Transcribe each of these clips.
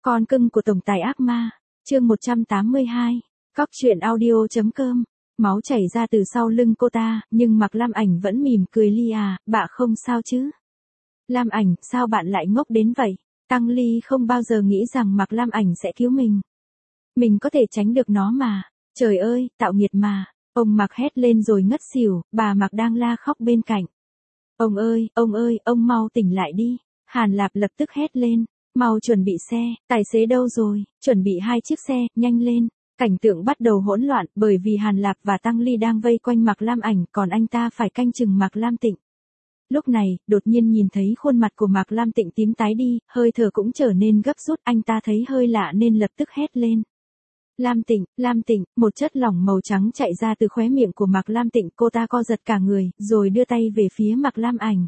Con cưng của tổng tài ác ma, chương 182, Cóc truyện audio.com. Máu chảy ra từ sau lưng cô ta, nhưng Mạc Lam Ảnh vẫn mỉm cười. Ly à, bạ không sao chứ? Lam Ảnh, sao bạn lại ngốc đến vậy? Tăng Ly không bao giờ nghĩ rằng Mạc Lam Ảnh sẽ cứu mình. Mình có thể tránh được nó mà. Trời ơi, tạo nghiệt mà. Ông Mạc hét lên rồi ngất xỉu, bà Mạc đang la khóc bên cạnh. Ông ơi, ông mau tỉnh lại đi. Hàn Lạp lập tức hét lên. Mau chuẩn bị xe, tài xế đâu rồi, chuẩn bị 2 chiếc xe, nhanh lên. Cảnh tượng bắt đầu hỗn loạn bởi vì Hàn Lạp và Tăng Ly đang vây quanh Mạc Lam Ảnh, còn anh ta phải canh chừng Mạc Lam Tịnh. Lúc này, đột nhiên nhìn thấy khuôn mặt của Mạc Lam Tịnh tím tái đi, hơi thở cũng trở nên gấp rút, anh ta thấy hơi lạ nên lập tức hét lên. Lam Tịnh, một chất lỏng màu trắng chạy ra từ khóe miệng của Mạc Lam Tịnh, cô ta co giật cả người, rồi đưa tay về phía Mạc Lam Ảnh.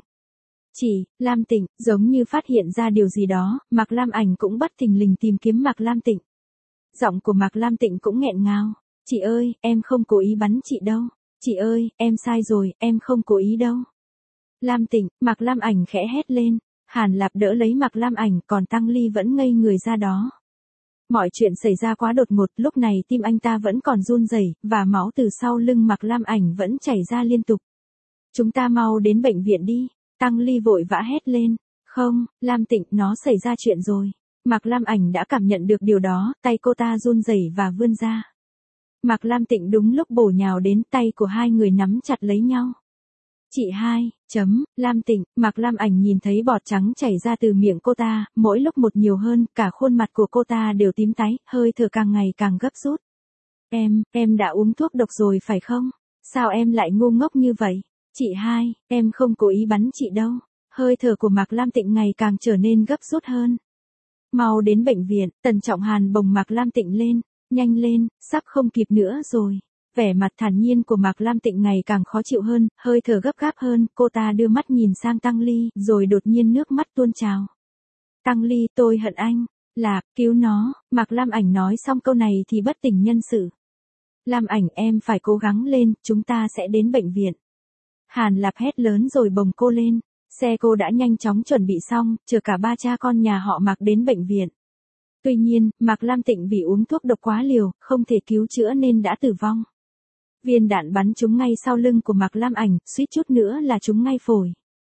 Lam Tịnh, giống như phát hiện ra điều gì đó, Mạc Lam Ảnh cũng bất thình lình tìm kiếm Mạc Lam Tịnh. Giọng của Mạc Lam Tịnh cũng nghẹn ngào. Chị ơi, em không cố ý bắn chị đâu. Chị ơi, em sai rồi, em không cố ý đâu. Lam Tịnh, Mạc Lam Ảnh khẽ hét lên. Hàn Lạp đỡ lấy Mạc Lam Ảnh, còn Tăng Ly vẫn ngây người ra đó. Mọi chuyện xảy ra quá đột ngột, lúc này tim anh ta vẫn còn run rẩy, và máu từ sau lưng Mạc Lam Ảnh vẫn chảy ra liên tục. Chúng ta mau đến bệnh viện đi. Tăng Ly vội vã hét lên. Không, Lam Tịnh, nó xảy ra chuyện rồi. Mạc Lam Ảnh đã cảm nhận được điều đó, tay cô ta run rẩy và vươn ra. Mạc Lam Tịnh đúng lúc bổ nhào đến, tay của hai người nắm chặt lấy nhau. Chị hai, Lam Tịnh, Mạc Lam Ảnh nhìn thấy bọt trắng chảy ra từ miệng cô ta, mỗi lúc một nhiều hơn, cả khuôn mặt của cô ta đều tím tái, hơi thở càng ngày càng gấp rút. Em đã uống thuốc độc rồi phải không? Sao em lại ngu ngốc như vậy? Chị hai, em không cố ý bắn chị đâu. Hơi thở của Mạc Lam Tịnh ngày càng trở nên gấp rút hơn. Mau đến bệnh viện, Tần Trọng Hàn bồng Mạc Lam Tịnh lên. Nhanh lên, sắp không kịp nữa rồi. Vẻ mặt thản nhiên của Mạc Lam Tịnh ngày càng khó chịu hơn, hơi thở gấp gáp hơn, cô ta đưa mắt nhìn sang Tăng Ly, rồi đột nhiên nước mắt tuôn trào. Tăng Ly, tôi hận anh. Lạp, cứu nó. Mạc Lam Ảnh nói xong câu này thì bất tỉnh nhân sự. Lam Ảnh, em phải cố gắng lên, chúng ta sẽ đến bệnh viện. Hàn Lạp hét lớn rồi bồng cô lên. Xe cô đã nhanh chóng chuẩn bị xong, chờ cả ba cha con nhà họ Mạc đến bệnh viện. Tuy nhiên, Mạc Lam Tịnh vì uống thuốc độc quá liều, không thể cứu chữa nên đã tử vong. Viên đạn bắn trúng ngay sau lưng của Mạc Lam Ảnh, suýt chút nữa là trúng ngay phổi.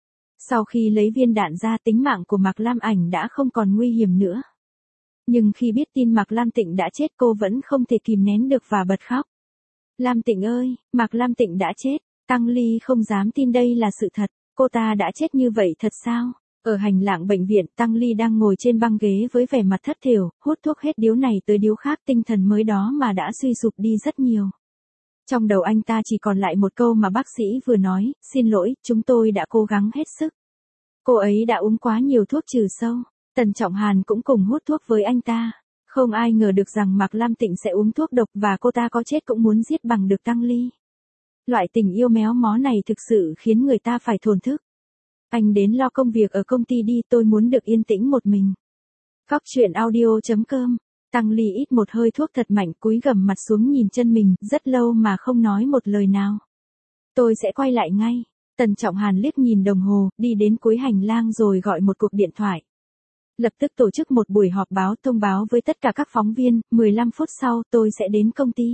Sau khi lấy viên đạn ra, tính mạng của Mạc Lam Ảnh đã không còn nguy hiểm nữa. Nhưng khi biết tin Mạc Lam Tịnh đã chết, cô vẫn không thể kìm nén được và bật khóc. Lam Tịnh ơi, Mạc Lam Tịnh đã chết. Tăng Ly không dám tin đây là sự thật. Cô ta đã chết như vậy thật sao? Ở hành lang bệnh viện, Tăng Ly đang ngồi trên băng ghế với vẻ mặt thất thểu, hút thuốc hết điếu này tới điếu khác, tinh thần mới đó mà đã suy sụp đi rất nhiều. Trong đầu anh ta chỉ còn lại một câu mà bác sĩ vừa nói, xin lỗi, chúng tôi đã cố gắng hết sức. Cô ấy đã uống quá nhiều thuốc trừ sâu. Tần Trọng Hàn cũng cùng hút thuốc với anh ta. Không ai ngờ được rằng Mạc Lam Tịnh sẽ uống thuốc độc và cô ta có chết cũng muốn giết bằng được Tăng Ly. Loại tình yêu méo mó này thực sự khiến người ta phải thổn thức. Anh đến lo công việc ở công ty đi, tôi muốn được yên tĩnh một mình. Cóc truyện audio.com. Tăng Ly ít một hơi thuốc thật mạnh, cúi gằm mặt xuống nhìn chân mình, rất lâu mà không nói một lời nào. Tôi sẽ quay lại ngay. Tần Trọng Hàn liếc nhìn đồng hồ, đi đến cuối hành lang rồi gọi một cuộc điện thoại. Lập tức tổ chức một buổi họp báo thông báo với tất cả các phóng viên, 15 phút sau tôi sẽ đến công ty.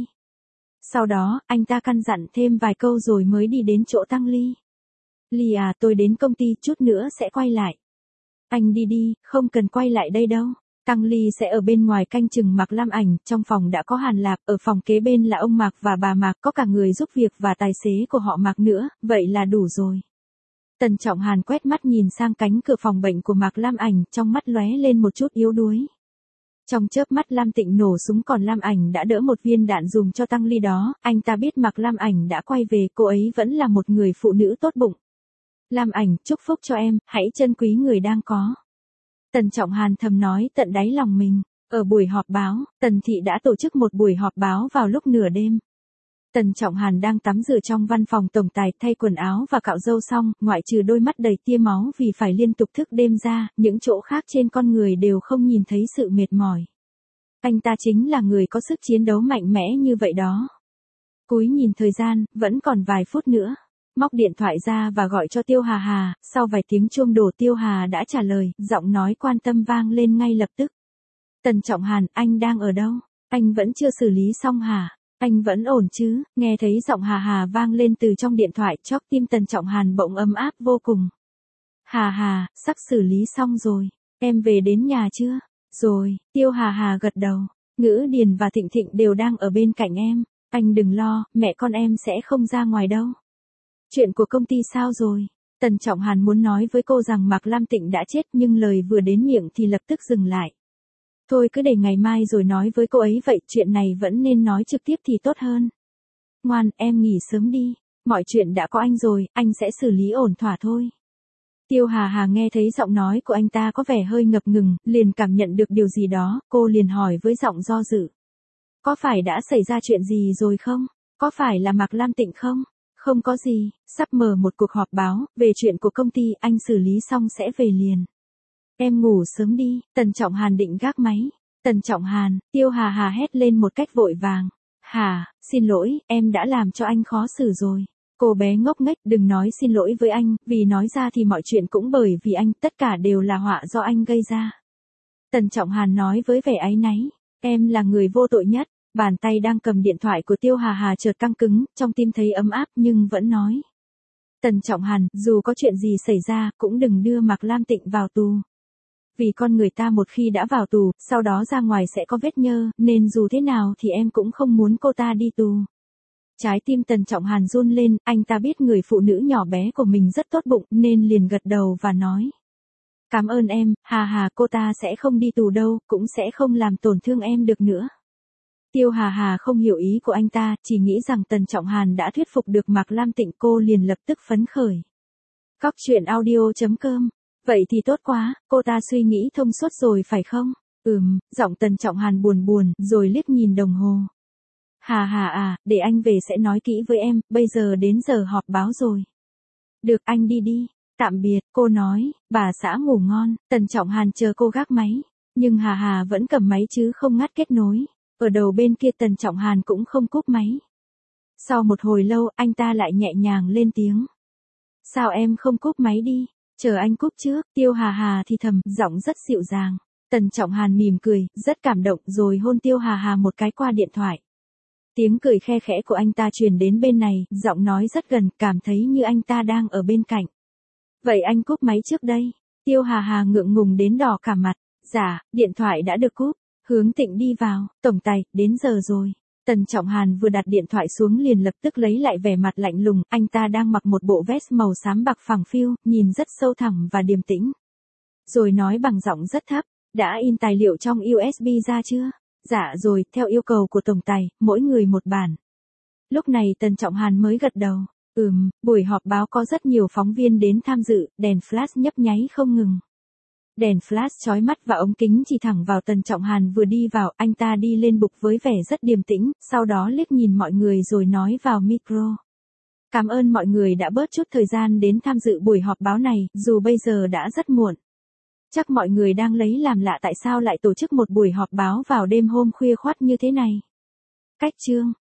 Sau đó, anh ta căn dặn thêm vài câu rồi mới đi đến chỗ Tăng Ly. Ly à, tôi đến công ty chút nữa sẽ quay lại. Anh đi đi, không cần quay lại đây đâu. Tăng Ly sẽ ở bên ngoài canh chừng Mạc Lam Ảnh, trong phòng đã có Hàn Lạp, ở phòng kế bên là ông Mạc và bà Mạc, có cả người giúp việc và tài xế của họ Mạc nữa, vậy là đủ rồi. Tần Trọng Hàn quét mắt nhìn sang cánh cửa phòng bệnh của Mạc Lam Ảnh, trong mắt lóe lên một chút yếu đuối. Trong chớp mắt Lam Tịnh nổ súng, còn Lam Ảnh đã đỡ một viên đạn dùng cho Tăng Ly đó, anh ta biết Mạc Lam Ảnh đã quay về, cô ấy vẫn là một người phụ nữ tốt bụng. Lam Ảnh, chúc phúc cho em, hãy trân quý người đang có. Tần Trọng Hàn thầm nói tận đáy lòng mình. Ở buổi họp báo, Tần Thị đã tổ chức một buổi họp báo vào lúc nửa đêm. Tần Trọng Hàn đang tắm rửa trong văn phòng tổng tài, thay quần áo và cạo râu xong, ngoại trừ đôi mắt đầy tia máu vì phải liên tục thức đêm ra, những chỗ khác trên con người đều không nhìn thấy sự mệt mỏi. Anh ta chính là người có sức chiến đấu mạnh mẽ như vậy đó. Cúi nhìn thời gian, vẫn còn vài phút nữa. Móc điện thoại ra và gọi cho Tiêu Hà Hà, sau vài tiếng chuông đổ Tiêu Hà đã trả lời, giọng nói quan tâm vang lên ngay lập tức. Tần Trọng Hàn, anh đang ở đâu? Anh vẫn chưa xử lý xong hả? Anh vẫn ổn chứ? Nghe thấy giọng Hà Hà vang lên từ trong điện thoại, chóp tim Tần Trọng Hàn bỗng ấm áp vô cùng. Hà Hà, sắp xử lý xong rồi. Em về đến nhà chưa? Rồi, Tiêu Hà Hà gật đầu. Ngữ Điền và Thịnh Thịnh đều đang ở bên cạnh em. Anh đừng lo, mẹ con em sẽ không ra ngoài đâu. Chuyện của công ty sao rồi? Tần Trọng Hàn muốn nói với cô rằng Mạc Lam Tịnh đã chết nhưng lời vừa đến miệng thì lập tức dừng lại. Thôi cứ để ngày mai rồi nói với cô ấy vậy, chuyện này vẫn nên nói trực tiếp thì tốt hơn. Ngoan, em nghỉ sớm đi. Mọi chuyện đã có anh rồi, anh sẽ xử lý ổn thỏa thôi. Tiêu Hà Hà nghe thấy giọng nói của anh ta có vẻ hơi ngập ngừng, liền cảm nhận được điều gì đó, cô liền hỏi với giọng do dự. Có phải đã xảy ra chuyện gì rồi không? Có phải là Mạc Lam Tịnh không? Không có gì, sắp mở một cuộc họp báo, về chuyện của công ty, anh xử lý xong sẽ về liền. Em ngủ sớm đi, Tần Trọng Hàn định gác máy. Tần Trọng Hàn, Tiêu Hà Hà hét lên một cách vội vàng. Hà, xin lỗi, em đã làm cho anh khó xử rồi. Cô bé ngốc nghếch, đừng nói xin lỗi với anh, vì nói ra thì mọi chuyện cũng bởi vì anh, tất cả đều là họa do anh gây ra. Tần Trọng Hàn nói với vẻ áy náy, em là người vô tội nhất. Bàn tay đang cầm điện thoại của Tiêu Hà Hà chợt căng cứng, trong tim thấy ấm áp nhưng vẫn nói. Tần Trọng Hàn, dù có chuyện gì xảy ra, cũng đừng đưa Mạc Lam Tịnh vào tù. Vì con người ta một khi đã vào tù, sau đó ra ngoài sẽ có vết nhơ, nên dù thế nào thì em cũng không muốn cô ta đi tù. Trái tim Tần Trọng Hàn run lên, anh ta biết người phụ nữ nhỏ bé của mình rất tốt bụng, nên liền gật đầu và nói. Cảm ơn em, Hà Hà, cô ta sẽ không đi tù đâu, cũng sẽ không làm tổn thương em được nữa. Tiêu Hà Hà không hiểu ý của anh ta, chỉ nghĩ rằng Tần Trọng Hàn đã thuyết phục được Mạc Lam Tịnh, cô liền lập tức phấn khởi. Cóc truyện audio.com. Vậy thì tốt quá, cô ta suy nghĩ thông suốt rồi phải không? Giọng Tần Trọng Hàn buồn buồn, rồi liếc nhìn đồng hồ. Hà Hà à, để anh về sẽ nói kỹ với em, bây giờ đến giờ họp báo rồi. Được, anh đi đi. Tạm biệt, cô nói, bà xã ngủ ngon. Tần Trọng Hàn chờ cô gác máy. Nhưng Hà Hà vẫn cầm máy chứ không ngắt kết nối. Ở đầu bên kia Tần Trọng Hàn cũng không cúp máy. Sau một hồi lâu, anh ta lại nhẹ nhàng lên tiếng. Sao em không cúp máy đi? Chờ anh cúp trước. Tiêu Hà Hà thì thầm, giọng rất dịu dàng. Tần Trọng Hàn mỉm cười, rất cảm động rồi hôn Tiêu Hà Hà một cái qua điện thoại. Tiếng cười khe khẽ của anh ta truyền đến bên này, giọng nói rất gần, cảm thấy như anh ta đang ở bên cạnh. Vậy anh cúp máy trước đây. Tiêu Hà Hà ngượng ngùng đến đỏ cả mặt. Dạ, điện thoại đã được cúp. Hướng Tịnh đi vào, tổng tài, đến giờ rồi. Tần Trọng Hàn vừa đặt điện thoại xuống liền lập tức lấy lại vẻ mặt lạnh lùng, anh ta đang mặc một bộ vest màu xám bạc phẳng phiu, nhìn rất sâu thẳm và điềm tĩnh. Rồi nói bằng giọng rất thấp, đã in tài liệu trong USB ra chưa? Dạ rồi, theo yêu cầu của tổng tài, mỗi người một bản. Lúc này Tần Trọng Hàn mới gật đầu. Buổi họp báo có rất nhiều phóng viên đến tham dự, đèn flash nhấp nháy không ngừng. Đèn flash chói mắt và ống kính chỉ thẳng vào Tần Trọng Hàn vừa đi vào, anh ta đi lên bục với vẻ rất điềm tĩnh, sau đó liếc nhìn mọi người rồi nói vào micro. Cảm ơn mọi người đã bớt chút thời gian đến tham dự buổi họp báo này, dù bây giờ đã rất muộn. Chắc mọi người đang lấy làm lạ tại sao lại tổ chức một buổi họp báo vào đêm hôm khuya khoắt như thế này. Cách chương